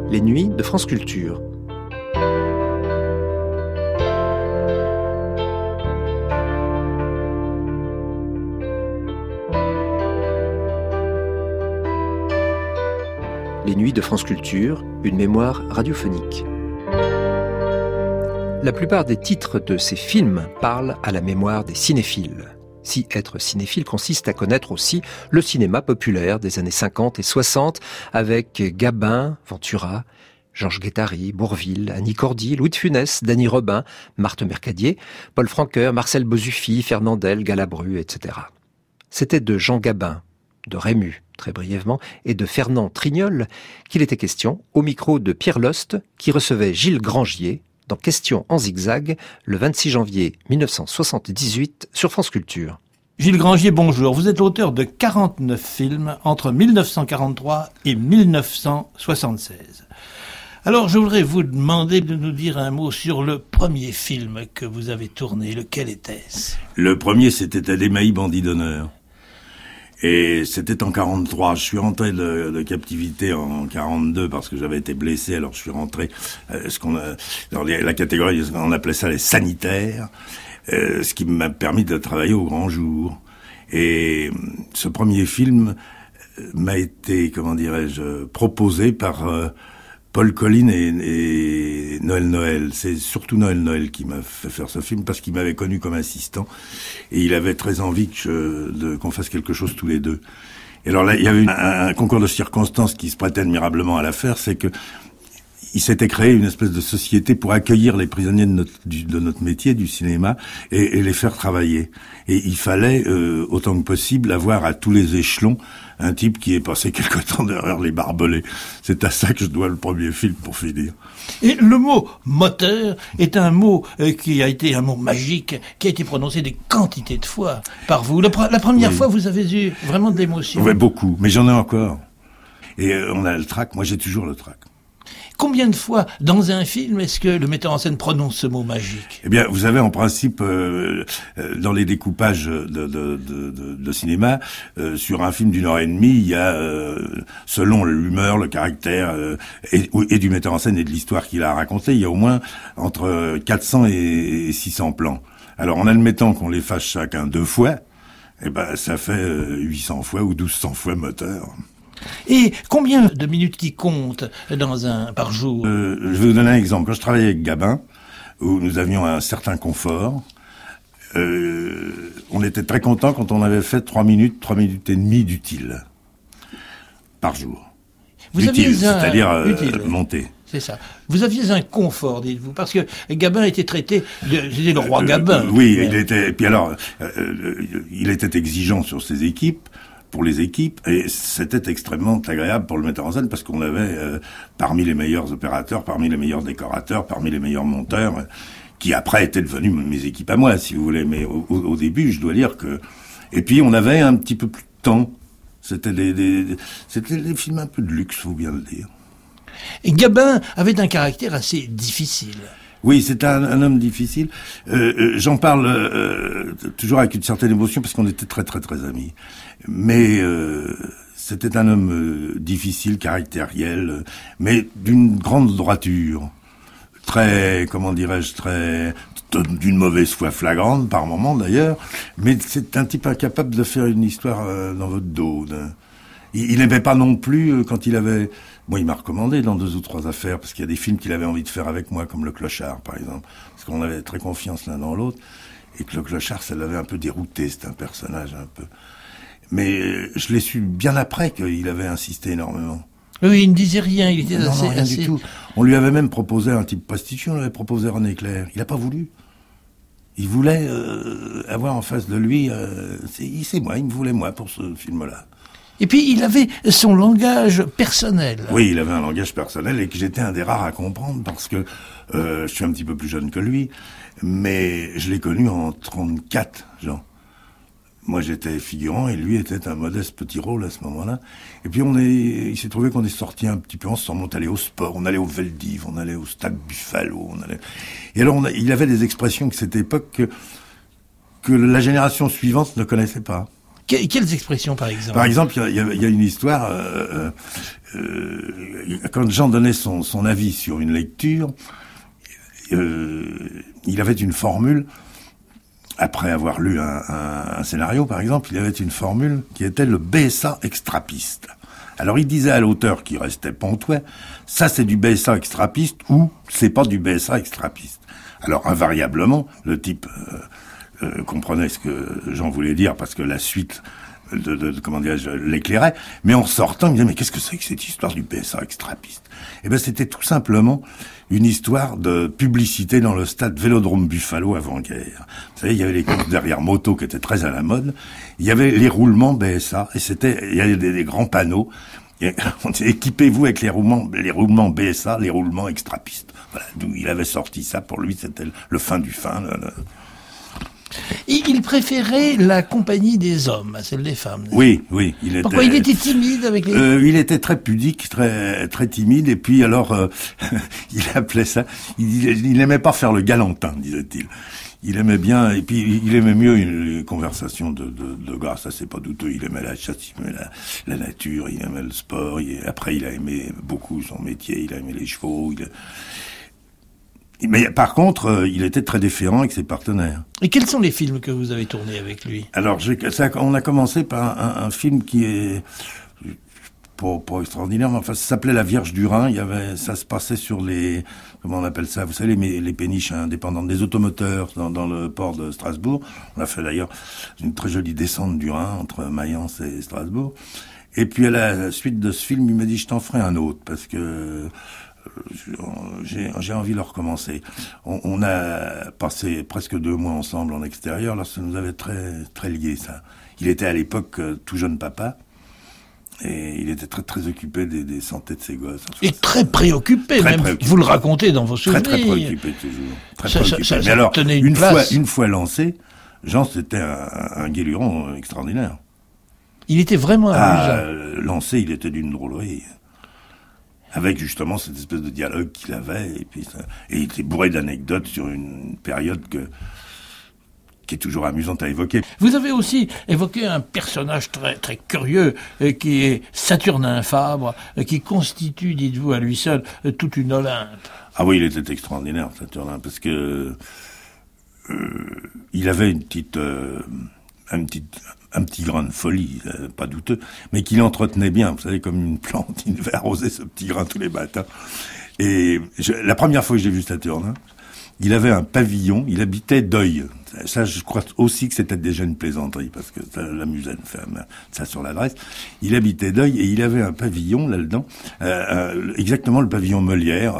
Les nuits de France Culture. Les nuits de France Culture, une mémoire radiophonique. La plupart des titres de ces films parlent à la mémoire des cinéphiles. Si être cinéphile consiste à connaître aussi le cinéma populaire des années 50 et 60 avec Gabin, Ventura, Georges Guettari, Bourvil, Annie Cordy, Louis de Funès, Dany Robin, Marthe Mercadier, Paul Francoeur, Marcel Bozzuffi, Fernandel, Galabru, etc. C'était de Jean Gabin, de Rému, très brièvement, et de Fernand Trignol qu'il était question au micro de Pierre Lost qui recevait Gilles Grangier dans Questions en zigzag le 26 janvier 1978 sur France Culture. Gilles Grangier, bonjour. Vous êtes l'auteur de 49 films entre 1943 et 1976. Alors, je voudrais vous demander de nous dire un mot sur le premier film que vous avez tourné. Lequel était-ce ? Le premier, c'était Adémaï, bandit d'honneur. Et c'était en 43. Je suis rentré de captivité en 42 parce que j'avais été blessé. Alors je suis rentré dans la catégorie, on appelait ça les sanitaires, ce qui m'a permis de travailler au grand jour. Et ce premier film m'a été, proposé par Paul Colline et Noël. C'est surtout Noël qui m'a fait faire ce film parce qu'il m'avait connu comme assistant et il avait très envie qu'on fasse quelque chose tous les deux. Et alors là, il y avait un concours de circonstances qui se prêtait admirablement à l'affaire, c'est que il s'était créé une espèce de société pour accueillir les prisonniers de notre métier, du cinéma, et les faire travailler. Et il fallait, autant que possible, avoir à tous les échelons un type qui ait passé quelque temps derrière les barbelés. C'est à ça que je dois le premier film, pour finir. Et le mot « moteur » est un mot qui a été un mot magique, qui a été prononcé des quantités de fois par vous. La première fois, vous avez eu vraiment de l'émotion. Oui, beaucoup, mais j'en ai encore. Et on a le trac, moi j'ai toujours le trac. Combien de fois, dans un film, est-ce que le metteur en scène prononce ce mot magique ? Eh bien, vous savez, en principe, dans les découpages de cinéma, sur un film d'1 heure et demie, il y a, selon l'humeur, le caractère, et du metteur en scène et de l'histoire qu'il a racontée, il y a au moins entre 400 et 600 plans. Alors, en admettant qu'on les fasse chacun 2 fois, eh ben, ça fait 800 fois ou 1200 fois moteur. Et combien de minutes qui comptent par jour ? Je vais vous donner un exemple. Quand je travaillais avec Gabin, où nous avions un certain confort, on était très content quand on avait fait 3 minutes et demie d'utile par jour. C'est-à-dire monter. C'est ça. Vous aviez un confort, dites-vous, parce que Gabin était traité c'était le roi Gabin. Oui, il était. Et puis alors, il était exigeant sur ses équipes. Pour les équipes, et c'était extrêmement agréable pour le metteur en scène parce qu'on avait parmi les meilleurs opérateurs, parmi les meilleurs décorateurs, parmi les meilleurs monteurs, qui après étaient devenus mes équipes à moi, si vous voulez. Mais au début, je dois dire que... Et puis, on avait un petit peu plus de temps. C'était des films un peu de luxe, faut bien le dire. Et Gabin avait un caractère assez difficile. Oui, c'est un homme difficile. J'en parle toujours avec une certaine émotion parce qu'on était très très très amis. Mais c'était un homme difficile, caractériel, mais d'une grande droiture, très, d'une mauvaise foi flagrante par moments d'ailleurs. Mais c'est un type incapable de faire une histoire dans votre dos. Il n'aimait pas non plus quand il avait... Moi, il m'a recommandé dans 2 ou 3 affaires, parce qu'il y a des films qu'il avait envie de faire avec moi, comme Le Clochard, par exemple. Parce qu'on avait très confiance l'un dans l'autre. Et que Le Clochard, ça l'avait un peu dérouté, c'est un personnage un peu... Mais je l'ai su bien après qu'il avait insisté énormément. Oui, il ne disait rien, il était rien du tout. On lui avait même proposé un type prestigieux, on lui avait proposé René Clair. Il n'a pas voulu. Il voulait avoir en face de lui... c'est moi, il me voulait moi pour ce film-là. Et puis, il avait son langage personnel. Oui, il avait un langage personnel et que j'étais un des rares à comprendre parce que je suis un petit peu plus jeune que lui, mais je l'ai connu en 34, Jean. Moi, j'étais figurant et lui était un modeste petit rôle à ce moment-là. Et puis, il s'est trouvé qu'on est sortis un petit peu ensemble. On allait au sport, on allait au Veldiv, on allait au Stade Buffalo, Et alors, il avait des expressions de cette époque que la génération suivante ne connaissait pas. Quelles expressions, par exemple? Par exemple, il y a une histoire, quand Jean donnait son avis sur une lecture, il avait une formule, après avoir lu un scénario, par exemple, il avait une formule qui était le BSA extrapiste. Alors il disait à l'auteur qui restait pontois, ça c'est du BSA extrapiste ou c'est pas du BSA extrapiste. Alors invariablement, le type comprenait ce que Jean voulait dire parce que la suite comment dirais-je, l'éclairait, mais en sortant, il me disait, mais qu'est-ce que c'est que cette histoire du BSA extrapiste? Eh ben, c'était tout simplement une histoire de publicité dans le stade Vélodrome Buffalo avant-guerre. Vous savez, il y avait les courses derrière moto qui étaient très à la mode, il y avait les roulements BSA, et il y avait des grands panneaux, et on disait, équipez-vous avec les roulements BSA, les roulements extrapistes. Voilà, d'où il avait sorti ça, pour lui, c'était le fin du fin, Il préférait la compagnie des hommes à celle des femmes. Oui. Pourquoi il était timide avec les... il était très pudique, très timide, et puis alors, il appelait ça, il n'aimait pas faire le galantin, disait-il. Il aimait bien, et puis il aimait mieux une conversation de gars, ça c'est pas douteux, il aimait la chasse, il aimait la nature, il aimait le sport, après il a aimé beaucoup son métier, il a aimé les chevaux, mais par contre, il était très déférent avec ses partenaires. Et quels sont les films que vous avez tournés avec lui? Alors, on a commencé par un film qui est pas extraordinaire, mais enfin, ça s'appelait La Vierge du Rhin. Ça se passait sur comment on appelle ça? Vous savez, les péniches indépendantes des automoteurs dans le port de Strasbourg. On a fait d'ailleurs une très jolie descente du Rhin entre Mayence et Strasbourg. Et puis à la suite de ce film, il m'a dit, je t'en ferai un autre parce que j'ai envie de le recommencer. On a passé presque 2 mois ensemble en extérieur, alors ça nous avait très, très liés, ça. Il était à l'époque tout jeune papa, et il était très, très occupé des santé de ses gosses. Et très préoccupé, même. Vous le racontez dans vos souvenirs. Très, très préoccupé, toujours. Très préoccupé. Mais alors, une fois lancé, Jean, c'était un guéluron extraordinaire. Il était vraiment amusant. Lancé, il était d'une drôlerie. Avec justement cette espèce de dialogue qu'il avait, et il était bourré d'anecdotes sur une période qui est toujours amusante à évoquer. Vous avez aussi évoqué un personnage très, très curieux, qui est Saturnin Fabre, qui constitue, dites-vous à lui seul, toute une Olympe. Ah oui, il était extraordinaire, Saturnin, parce que il avait un petit grain de folie, pas douteux, mais qu'il entretenait bien, vous savez, comme une plante, il devait arroser ce petit grain tous les matins. Et la première fois que j'ai vu Saturnin, il avait un pavillon, il habitait Deuil. Ça, je crois aussi que c'était déjà une plaisanterie, parce que ça l'amusait de faire ça sur l'adresse. Il habitait Deuil et il avait un pavillon là-dedans, exactement le pavillon Molière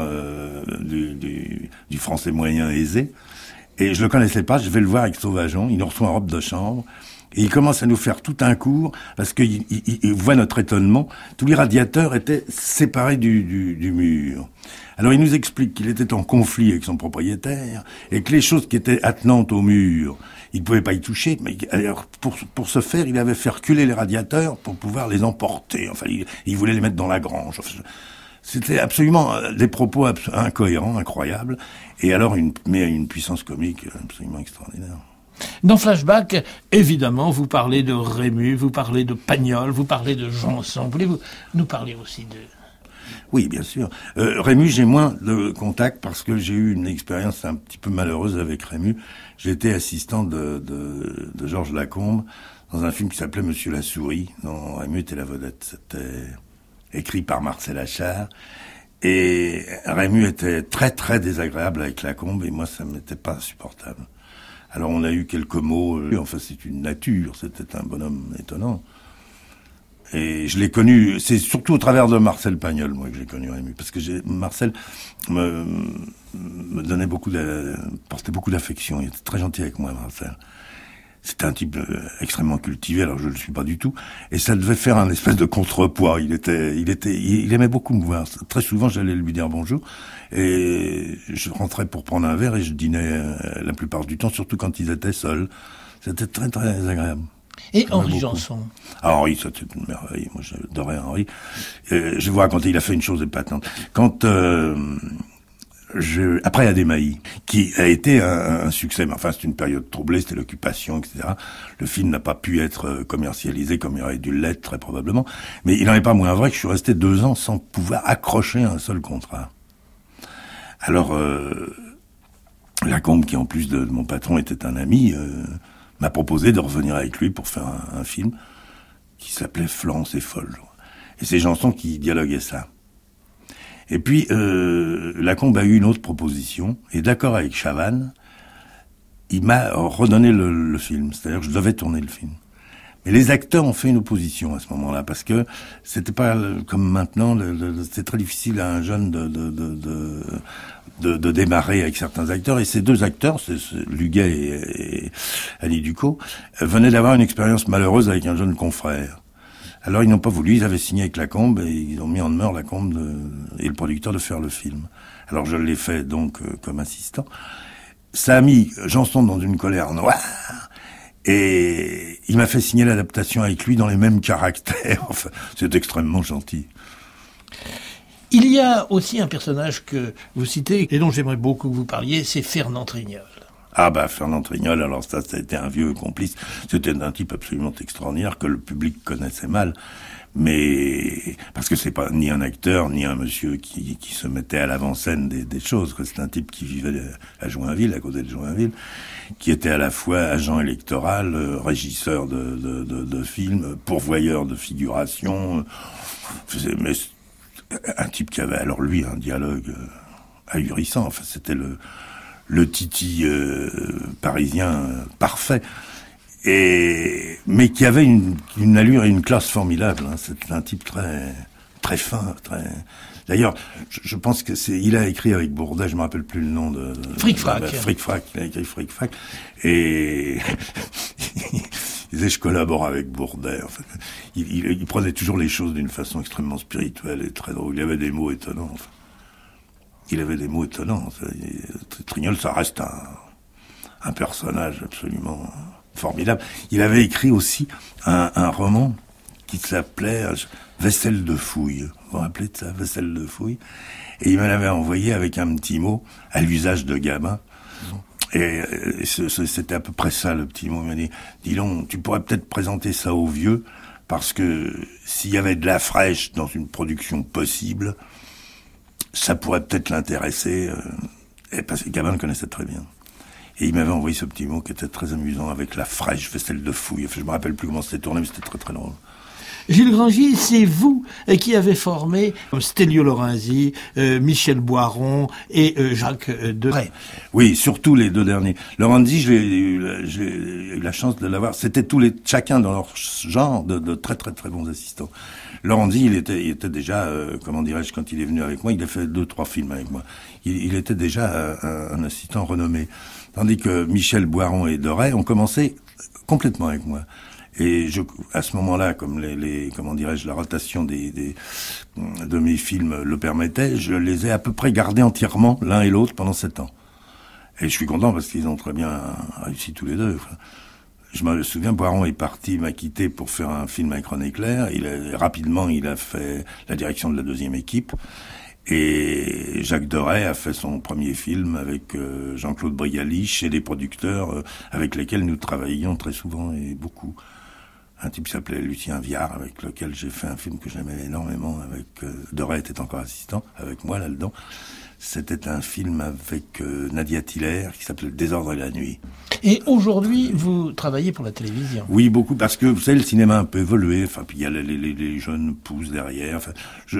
du français moyen aisé. Et je le connaissais pas, je vais le voir avec Sauvageon, il nous reçoit en robe de chambre. Et il commence à nous faire tout un cours, parce qu'il voit notre étonnement. Tous les radiateurs étaient séparés du mur. Alors il nous explique qu'il était en conflit avec son propriétaire, et que les choses qui étaient attenantes au mur, il ne pouvait pas y toucher. Mais alors, pour ce faire, il avait fait reculer les radiateurs pour pouvoir les emporter. Enfin, il voulait les mettre dans la grange. Enfin, c'était absolument des propos incohérents, incroyables, et alors une puissance comique absolument extraordinaire. Dans Flashback, évidemment, vous parlez de Rému, vous parlez de Pagnol, vous parlez de Janson. Voulez-vous nous parler aussi de... Oui, bien sûr. Rému, j'ai moins de contact parce que j'ai eu une expérience un petit peu malheureuse avec Rému. J'étais assistant de Georges Lacombe dans un film qui s'appelait Monsieur la Souris, dont Rému était la vedette. C'était écrit par Marcel Achard. Et Rému était très, très désagréable avec Lacombe et moi, ça m'était pas insupportable. Alors on a eu quelques mots, enfin c'est une nature, c'était un bonhomme étonnant. Et je l'ai connu, c'est surtout au travers de Marcel Pagnol, moi, que j'ai connu Rému, parce que Marcel me donnait portait beaucoup d'affection, il était très gentil avec moi, Marcel. C'était un type extrêmement cultivé, alors je le suis pas du tout, et ça devait faire un espèce de contrepoids. Il aimait beaucoup me voir. Très souvent, j'allais lui dire bonjour, et je rentrais pour prendre un verre et je dînais la plupart du temps, surtout quand ils étaient seuls. C'était très très agréable. Et Henri Janson. Ah, Henri, c'était une merveille. Moi, j'adorais Henri. Je vais vous raconter, il a fait une chose épatante. Quand après Adémaï, qui a été un succès, mais enfin c'est une période troublée, c'était l'occupation, etc. Le film n'a pas pu être commercialisé comme il aurait dû l'être très probablement, mais il n'en est pas moins vrai que je suis resté 2 ans sans pouvoir accrocher un seul contrat. Alors, Lacombe, qui en plus de mon patron était un ami, m'a proposé de revenir avec lui pour faire un film qui s'appelait Florence est folle. Et c'est Janson qui dialoguait ça. Et puis, Lacombe a eu une autre proposition, et d'accord avec Chavannes, il m'a redonné le film, c'est-à-dire que je devais tourner le film. Mais les acteurs ont fait une opposition à ce moment-là, parce que c'était pas comme maintenant, c'est très difficile à un jeune de démarrer avec certains acteurs, et ces 2 acteurs, c'est Luguet et Ali Ducos, venaient d'avoir une expérience malheureuse avec un jeune confrère. Alors ils n'ont pas voulu, ils avaient signé avec Lacombe et ils ont mis en demeure Lacombe et le producteur de faire le film. Alors je l'ai fait donc comme assistant. Ça a mis Janson dans une colère noire et il m'a fait signer l'adaptation avec lui dans les mêmes caractères. Enfin, c'est extrêmement gentil. Il y a aussi un personnage que vous citez et dont j'aimerais beaucoup que vous parliez, c'est Fernand Trignol. Ah bah Fernand Trignol, alors ça a été un vieux complice. C'était un type absolument extraordinaire que le public connaissait mal. Mais parce que c'est pas ni un acteur, ni un monsieur qui se mettait à l'avant-scène des choses. C'est un type qui vivait à Joinville, à côté de Joinville, qui était à la fois agent électoral, régisseur de films, pourvoyeur de figuration. Mais un type qui avait alors lui un dialogue ahurissant. Enfin, c'était le Titi parisien parfait, mais qui avait une allure et une classe formidable. Hein. C'était un type très très fin, très. D'ailleurs, je pense que il a écrit avec Bourdet, je me rappelle plus le nom de. Fric-Frac. Fric-Frac, il a écrit Fric-Frac, et il disait je collabore avec Bourdet. En fait, il prenait toujours les choses d'une façon extrêmement spirituelle et très drôle. Il avait des mots étonnants. Enfin. Il avait des mots étonnants. Trignol, ça reste un personnage absolument formidable. Il avait écrit aussi un roman qui s'appelait Vaisselle de fouille. Vous vous rappelez de ça, Vaisselle de fouille? Et il me l'avait envoyé avec un petit mot à l'usage de gamin. Et c'était à peu près ça, le petit mot. Il m'a dit, dis donc, tu pourrais peut-être présenter ça aux vieux, parce que s'il y avait de la fraîche dans une production possible, ça pourrait peut-être l'intéresser, et parce que Gabin le connaissait très bien. Et il m'avait envoyé ce petit mot qui était très amusant, avec la fraîche vaisselle de fouille. Enfin, je me rappelle plus comment c'était tourné, mais c'était très très drôle. Gilles Grangy, c'est vous qui avez formé Stelio Lorenzi, Michel Boiron et Jacques Deray. Oui, surtout les 2 derniers. Lorenzi, j'ai eu la chance de l'avoir. C'était chacun dans leur genre de très très très bons assistants. Lorenzi, il était déjà, comment dirais-je, quand il est venu avec moi, il a fait 2-3 films avec moi. Il était déjà un assistant renommé. Tandis que Michel Boiron et Deray ont commencé complètement avec moi. Et à ce moment-là, comme comment dirais-je, la rotation de mes films le permettait, je les ai à peu près gardés entièrement, l'un et l'autre, pendant 7 ans. Et je suis content parce qu'ils ont très bien réussi tous les 2. Enfin, je me souviens, Boiron est parti, m'a quitté pour faire un film avec René Clair. Rapidement, il a fait la direction de la 2e équipe. Et Jacques Deray a fait son premier film avec Jean-Claude Brialy chez des producteurs avec lesquels nous travaillions très souvent et beaucoup. Un type qui s'appelait Lucien Viard, avec lequel j'ai fait un film que j'aimais énormément, avec Deray était encore assistant, avec moi là-dedans. C'était un film avec Nadia Tiller qui s'appelait Le désordre et la nuit. Et aujourd'hui, vous travaillez pour la télévision? Oui, beaucoup, parce que vous savez, le cinéma a un peu évolué. Enfin, puis il y a les jeunes pousses derrière. Enfin,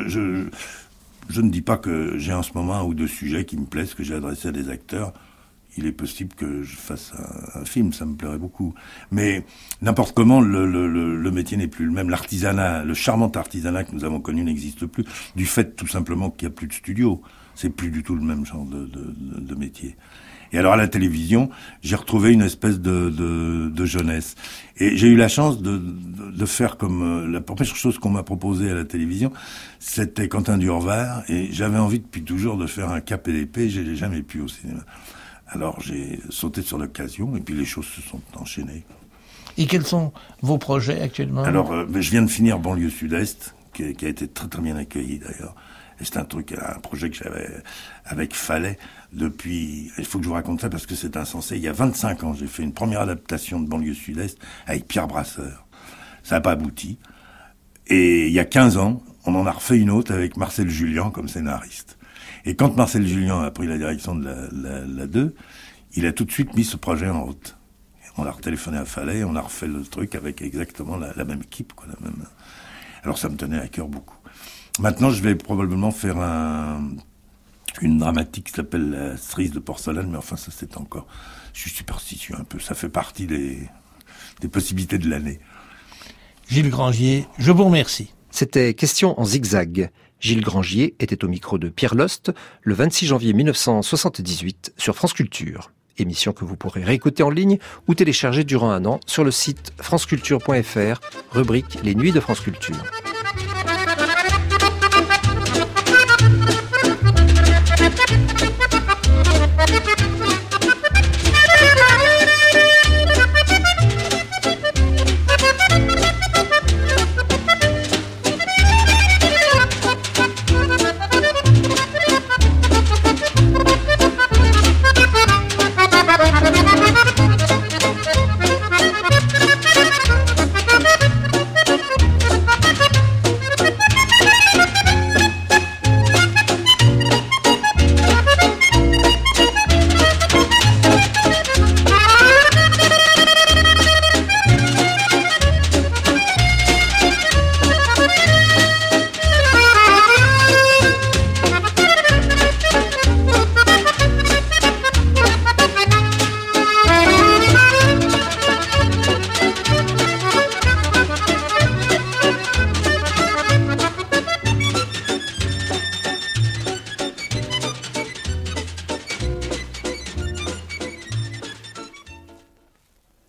je ne dis pas que j'ai en ce moment 1 ou 2 sujets qui me plaisent, que j'ai adressés à des acteurs. Il est possible que je fasse un film, ça me plairait beaucoup. Mais n'importe comment, le métier n'est plus le même. L'artisanat, le charmant artisanat que nous avons connu n'existe plus, du fait tout simplement qu'il n'y a plus de studio. C'est plus du tout le même genre de métier. Et alors à la télévision, j'ai retrouvé une espèce de jeunesse. Et j'ai eu la chance de faire comme la première chose qu'on m'a proposée à la télévision, c'était Quentin Durvar, et j'avais envie depuis toujours de faire un Cap et l'épée, je n'ai jamais pu au cinéma. Alors j'ai sauté sur l'occasion, et puis les choses se sont enchaînées. Et quels sont vos projets actuellement? Alors je viens de finir Banlieue Sud-Est, qui a été très très bien accueilli d'ailleurs. Et c'est un projet que j'avais avec Fallet depuis... Il faut que je vous raconte ça parce que c'est insensé. Il y a 25 ans, j'ai fait une première adaptation de Banlieue Sud-Est avec Pierre Brasseur. Ça n'a pas abouti. Et il y a 15 ans, on en a refait une autre avec Marcel Julien comme scénariste. Et quand Marcel Julien a pris la direction de la 2, il a tout de suite mis ce projet en route. On a retéléphoné à Fallet, on a refait le truc avec exactement la même équipe, quoi, la même. Alors ça me tenait à cœur beaucoup. Maintenant, je vais probablement faire une dramatique qui s'appelle La cerise de porcelaine, mais enfin ça c'est encore... Je suis superstitieux un peu, ça fait partie des possibilités de l'année. Gilles Grangier, je vous remercie. C'était Question en zigzag. Gilles Grangier était au micro de Pierre Lost le 26 janvier 1978 sur France Culture. Émission que vous pourrez réécouter en ligne ou télécharger durant un an sur le site franceculture.fr, rubrique Les Nuits de France Culture.